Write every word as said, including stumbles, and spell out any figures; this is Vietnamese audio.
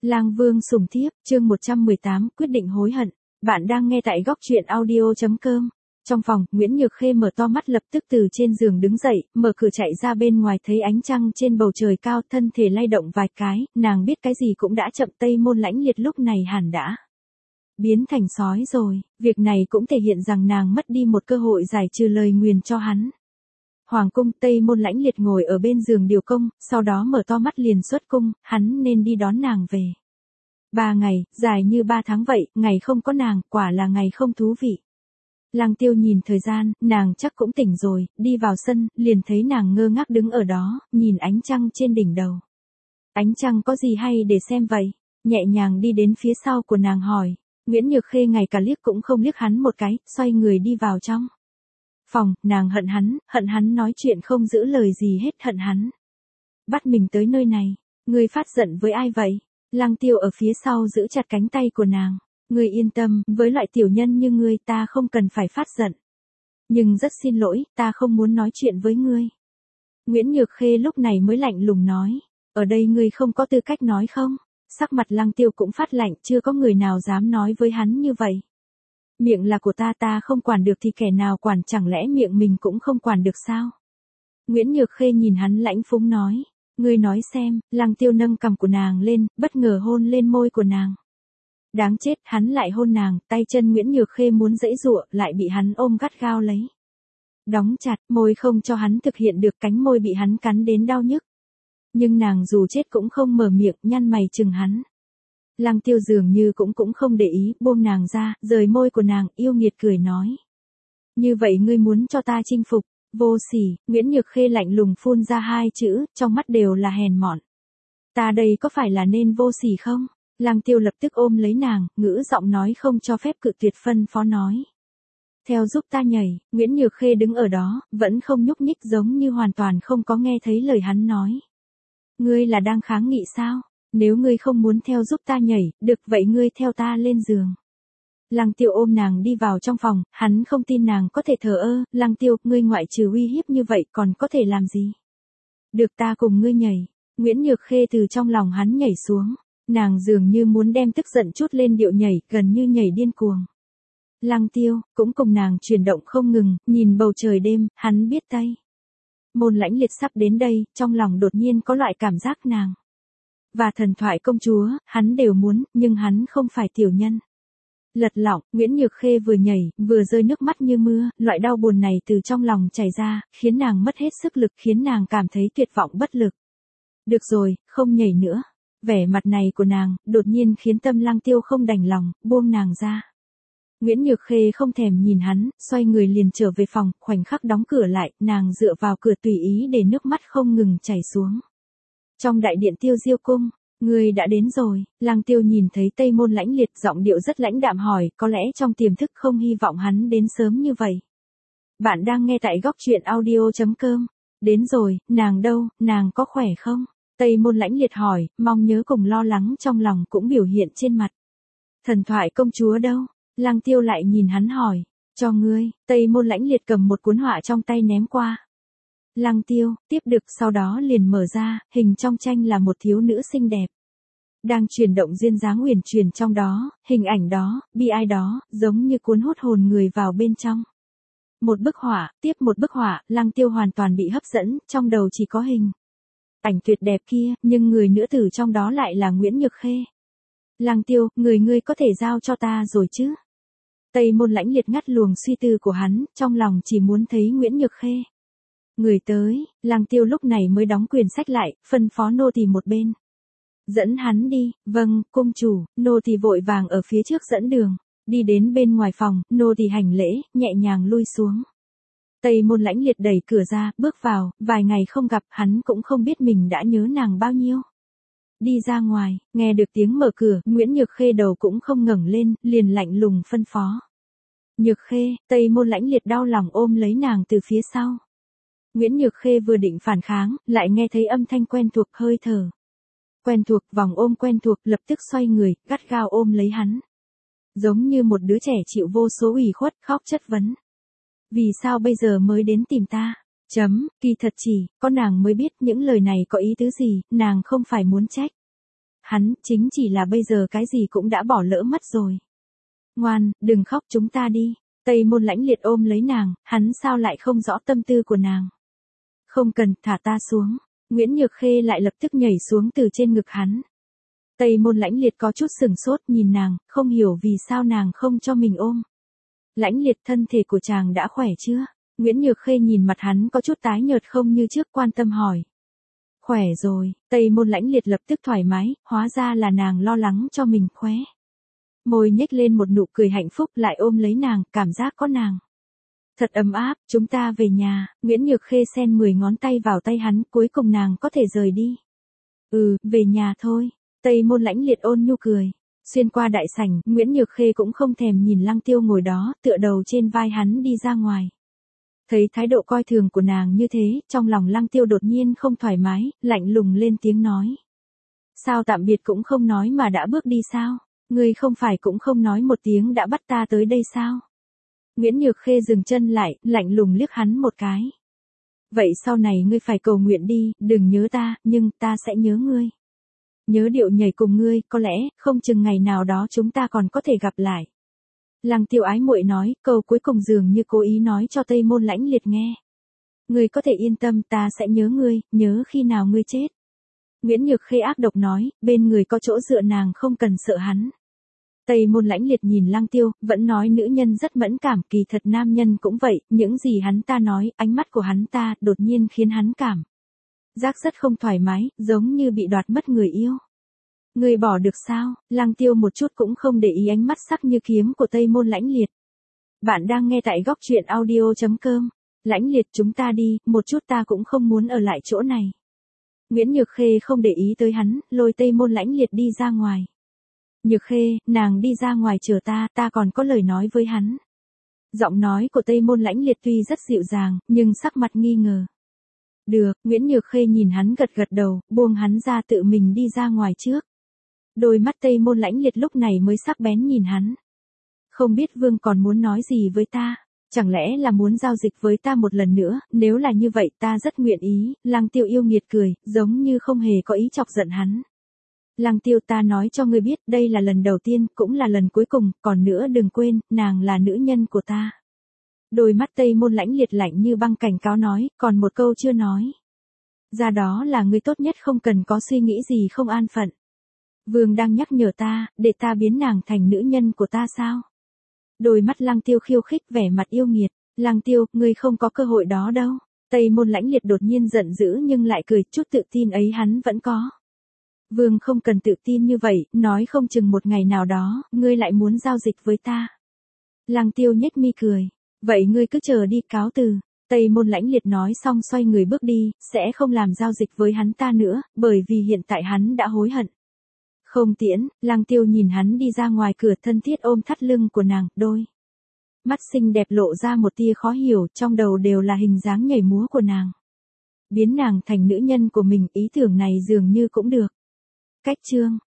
Lang Vương sủng thiếp, chương một trăm mười tám, quyết định hối hận. Bạn đang nghe tại góc truyện audio chấm com. Trong phòng, Nguyễn Nhược Khê mở to mắt lập tức từ trên giường đứng dậy, mở cửa chạy ra bên ngoài thấy ánh trăng trên bầu trời cao, thân thể lay động vài cái, nàng biết cái gì cũng đã chậm. Tây Môn Lãnh Liệt lúc này hẳn đã biến thành sói rồi, việc này cũng thể hiện rằng nàng mất đi một cơ hội giải trừ lời nguyền cho hắn. Hoàng cung, Tây Môn Lãnh Liệt ngồi ở bên giường điều công, sau đó mở to mắt liền xuất cung, hắn nên đi đón nàng về. Ba ngày, dài như ba tháng vậy, ngày không có nàng, quả là ngày không thú vị. Lăng Tiêu nhìn thời gian, nàng chắc cũng tỉnh rồi, đi vào sân, liền thấy nàng ngơ ngác đứng ở đó, nhìn ánh trăng trên đỉnh đầu. Ánh trăng có gì hay để xem vậy? Nhẹ nhàng đi đến phía sau của nàng hỏi. Nguyễn Nhược Khê ngày cả liếc cũng không liếc hắn một cái, xoay người đi vào trong phòng. Nàng hận hắn, hận hắn nói chuyện không giữ lời gì hết, hận hắn bắt mình tới nơi này. Ngươi phát giận với ai vậy? Lăng Tiêu ở phía sau giữ chặt cánh tay của nàng. Ngươi yên tâm, với loại tiểu nhân như ngươi ta không cần phải phát giận. Nhưng rất xin lỗi, ta không muốn nói chuyện với ngươi. Nguyễn Nhược Khê lúc này mới lạnh lùng nói. Ở đây ngươi không có tư cách nói không? Sắc mặt Lăng Tiêu cũng phát lạnh, chưa có người nào dám nói với hắn như vậy. Miệng là của ta, ta không quản được thì kẻ nào quản, chẳng lẽ miệng mình cũng không quản được sao? Nguyễn Nhược Khê nhìn hắn lãnh phúng nói. Ngươi nói xem. Lăng Tiêu nâng cằm của nàng lên, bất ngờ hôn lên môi của nàng. Đáng chết, hắn lại hôn nàng, tay chân Nguyễn Nhược Khê muốn giãy giụa, lại bị hắn ôm gắt gao lấy. Đóng chặt, môi không cho hắn thực hiện được, cánh môi bị hắn cắn đến đau nhức. Nhưng nàng dù chết cũng không mở miệng, nhăn mày chừng hắn. Lăng Tiêu dường như cũng cũng không để ý, buông nàng ra, rời môi của nàng, yêu nghiệt cười nói. Như vậy ngươi muốn cho ta chinh phục? Vô sỉ. Nguyễn Nhược Khê lạnh lùng phun ra hai chữ, trong mắt đều là hèn mọn. Ta đây có phải là nên vô sỉ không? Lăng Tiêu lập tức ôm lấy nàng, ngữ giọng nói không cho phép cự tuyệt, phân phó nói. Theo giúp ta nhảy. Nguyễn Nhược Khê đứng ở đó, vẫn không nhúc nhích, giống như hoàn toàn không có nghe thấy lời hắn nói. Ngươi là đang kháng nghị sao? Nếu ngươi không muốn theo giúp ta nhảy, được vậy ngươi theo ta lên giường. Lăng Tiêu ôm nàng đi vào trong phòng, hắn không tin nàng có thể thờ ơ. Lăng Tiêu, ngươi ngoại trừ uy hiếp như vậy còn có thể làm gì? Được, ta cùng ngươi nhảy. Nguyễn Nhược Khê từ trong lòng hắn nhảy xuống. Nàng dường như muốn đem tức giận chút lên điệu nhảy, gần như nhảy điên cuồng. Lăng Tiêu cũng cùng nàng chuyển động không ngừng, nhìn bầu trời đêm, hắn biết Tây Môn Lãnh Liệt sắp đến đây, trong lòng đột nhiên có loại cảm giác nàng và thần thoại công chúa, hắn đều muốn, nhưng hắn không phải tiểu nhân. Lật lọng, Nguyễn Nhược Khê vừa nhảy, vừa rơi nước mắt như mưa, loại đau buồn này từ trong lòng chảy ra, khiến nàng mất hết sức lực, khiến nàng cảm thấy tuyệt vọng bất lực. Được rồi, không nhảy nữa. Vẻ mặt này của nàng, đột nhiên khiến tâm Lăng Tiêu không đành lòng, buông nàng ra. Nguyễn Nhược Khê không thèm nhìn hắn, xoay người liền trở về phòng, khoảnh khắc đóng cửa lại, nàng dựa vào cửa tùy ý để nước mắt không ngừng chảy xuống. Trong đại điện Tiêu Diêu cung, ngươi đã đến rồi. Lăng Tiêu nhìn thấy Tây Môn Lãnh Liệt, giọng điệu rất lãnh đạm hỏi, có lẽ trong tiềm thức không hy vọng hắn đến sớm như vậy. Bạn đang nghe tại góc truyện audio chấm com. Đến rồi, nàng đâu, nàng có khỏe không? Tây Môn Lãnh Liệt hỏi, mong nhớ cùng lo lắng trong lòng cũng biểu hiện trên mặt. Thần thoại công chúa đâu? Lăng Tiêu lại nhìn hắn hỏi. Cho ngươi. Tây Môn Lãnh Liệt cầm một cuốn họa trong tay ném qua. Lăng Tiêu tiếp được, sau đó liền mở ra, hình trong tranh là một thiếu nữ xinh đẹp. Đang chuyển động duyên dáng uyển chuyển trong đó, hình ảnh đó, bi ai đó, giống như cuốn hút hồn người vào bên trong. Một bức họa, tiếp một bức họa, Lăng Tiêu hoàn toàn bị hấp dẫn, trong đầu chỉ có hình ảnh tuyệt đẹp kia, nhưng người nữ tử trong đó lại là Nguyễn Nhược Khê. Lăng Tiêu, người ngươi có thể giao cho ta rồi chứ? Tây Môn Lãnh Liệt ngắt luồng suy tư của hắn, trong lòng chỉ muốn thấy Nguyễn Nhược Khê. Người tới. Lăng Tiêu lúc này mới đóng quyển sách lại, phân phó nô tỳ một bên. Dẫn hắn đi. Vâng, cung chủ. Nô tỳ vội vàng ở phía trước dẫn đường. Đi đến bên ngoài phòng, nô tỳ hành lễ, nhẹ nhàng lui xuống. Tây Môn Lãnh Liệt đẩy cửa ra, bước vào, vài ngày không gặp, hắn cũng không biết mình đã nhớ nàng bao nhiêu. Đi ra ngoài, nghe được tiếng mở cửa, Nguyễn Nhược Khê đầu cũng không ngẩng lên, liền lạnh lùng phân phó. Nhược Khê. Tây Môn Lãnh Liệt đau lòng ôm lấy nàng từ phía sau. Nguyễn Nhược Khê vừa định phản kháng, lại nghe thấy âm thanh quen thuộc, hơi thở quen thuộc, vòng ôm quen thuộc, lập tức xoay người, gắt gao ôm lấy hắn. Giống như một đứa trẻ chịu vô số ủy khuất, khóc chất vấn. Vì sao bây giờ mới đến tìm ta? Chấm, kỳ thật chỉ, có nàng mới biết những lời này có ý tứ gì, nàng không phải muốn trách hắn chính chỉ là bây giờ cái gì cũng đã bỏ lỡ mất rồi. Ngoan, đừng khóc, chúng ta đi. Tây Môn Lãnh Liệt ôm lấy nàng, hắn sao lại không rõ tâm tư của nàng. Không cần, thả ta xuống. Nguyễn Nhược Khê lại lập tức nhảy xuống từ trên ngực hắn. Tây Môn Lãnh Liệt có chút sừng sốt nhìn nàng, không hiểu vì sao nàng không cho mình ôm. Lãnh Liệt, thân thể của chàng đã khỏe chưa? Nguyễn Nhược Khê nhìn mặt hắn có chút tái nhợt không như trước, quan tâm hỏi. Khỏe rồi, Tây Môn Lãnh Liệt lập tức thoải mái, hóa ra là nàng lo lắng cho mình khóe. Môi nhếch lên một nụ cười hạnh phúc, lại ôm lấy nàng, cảm giác có nàng. Thật ấm áp, chúng ta về nhà. Nguyễn Nhược Khê xen mười ngón tay vào tay hắn, cuối cùng nàng có thể rời đi. Ừ, về nhà thôi. Tây Môn Lãnh Liệt ôn nhu cười. Xuyên qua đại sảnh, Nguyễn Nhược Khê cũng không thèm nhìn Lăng Tiêu ngồi đó, tựa đầu trên vai hắn đi ra ngoài. Thấy thái độ coi thường của nàng như thế, trong lòng Lăng Tiêu đột nhiên không thoải mái, lạnh lùng lên tiếng nói. Sao tạm biệt cũng không nói mà đã bước đi sao? Ngươi không phải cũng không nói một tiếng đã bắt ta tới đây sao? Nguyễn Nhược Khê dừng chân lại, lạnh lùng liếc hắn một cái. Vậy sau này ngươi phải cầu nguyện đi, đừng nhớ ta, nhưng ta sẽ nhớ ngươi. Nhớ điệu nhảy cùng ngươi, có lẽ, không chừng ngày nào đó chúng ta còn có thể gặp lại. Lăng Tiêu ái muội nói, câu cuối cùng dường như cố ý nói cho Tây Môn Lãnh Liệt nghe. Ngươi có thể yên tâm, ta sẽ nhớ ngươi, nhớ khi nào ngươi chết. Nguyễn Nhược Khê ác độc nói, bên người có chỗ dựa nàng không cần sợ hắn. Tây Môn Lãnh Liệt nhìn Lăng Tiêu, vẫn nói nữ nhân rất mẫn cảm, kỳ thật nam nhân cũng vậy, những gì hắn ta nói, ánh mắt của hắn ta, đột nhiên khiến hắn cảm giác rất không thoải mái, giống như bị đoạt mất người yêu. Người bỏ được sao? Lăng Tiêu một chút cũng không để ý ánh mắt sắc như kiếm của Tây Môn Lãnh Liệt. Bạn đang nghe tại góc truyện audio chấm com. Lãnh Liệt, chúng ta đi, một chút ta cũng không muốn ở lại chỗ này. Nguyễn Nhược Khê không để ý tới hắn, lôi Tây Môn Lãnh Liệt đi ra ngoài. Nhược Khê, nàng đi ra ngoài chờ ta, ta còn có lời nói với hắn. Giọng nói của Tây Môn Lãnh Liệt tuy rất dịu dàng, nhưng sắc mặt nghi ngờ. Được, Nguyễn Nhược Khê nhìn hắn gật gật đầu, buông hắn ra tự mình đi ra ngoài trước. Đôi mắt Tây Môn Lãnh Liệt lúc này mới sắc bén nhìn hắn. Không biết Vương còn muốn nói gì với ta, chẳng lẽ là muốn giao dịch với ta một lần nữa, nếu là như vậy ta rất nguyện ý. Lăng Tiêu yêu nghiệt cười, giống như không hề có ý chọc giận hắn. Lăng Tiêu, ta nói cho ngươi biết, đây là lần đầu tiên, cũng là lần cuối cùng, còn nữa đừng quên, nàng là nữ nhân của ta. Đôi mắt Tây Môn Lãnh Liệt lạnh như băng cảnh cáo nói, còn một câu chưa nói. Ra đó là ngươi tốt nhất không cần có suy nghĩ gì không an phận. Vương đang nhắc nhở ta, để ta biến nàng thành nữ nhân của ta sao? Đôi mắt Lăng Tiêu khiêu khích, vẻ mặt yêu nghiệt. Lăng Tiêu, ngươi không có cơ hội đó đâu. Tây Môn Lãnh Liệt đột nhiên giận dữ nhưng lại cười, chút tự tin ấy hắn vẫn có. Vương không cần tự tin như vậy, nói không chừng một ngày nào đó, ngươi lại muốn giao dịch với ta. Lăng Tiêu nhếch mi cười. Vậy ngươi cứ chờ đi, cáo từ. Tây Môn Lãnh Liệt nói xong xoay người bước đi, sẽ không làm giao dịch với hắn ta nữa, bởi vì hiện tại hắn đã hối hận. Không tiễn, Lăng Tiêu nhìn hắn đi ra ngoài cửa, thân thiết ôm thắt lưng của nàng, đôi mắt xinh đẹp lộ ra một tia khó hiểu, trong đầu đều là hình dáng nhảy múa của nàng. Biến nàng thành nữ nhân của mình, ý tưởng này dường như cũng được. Cách chương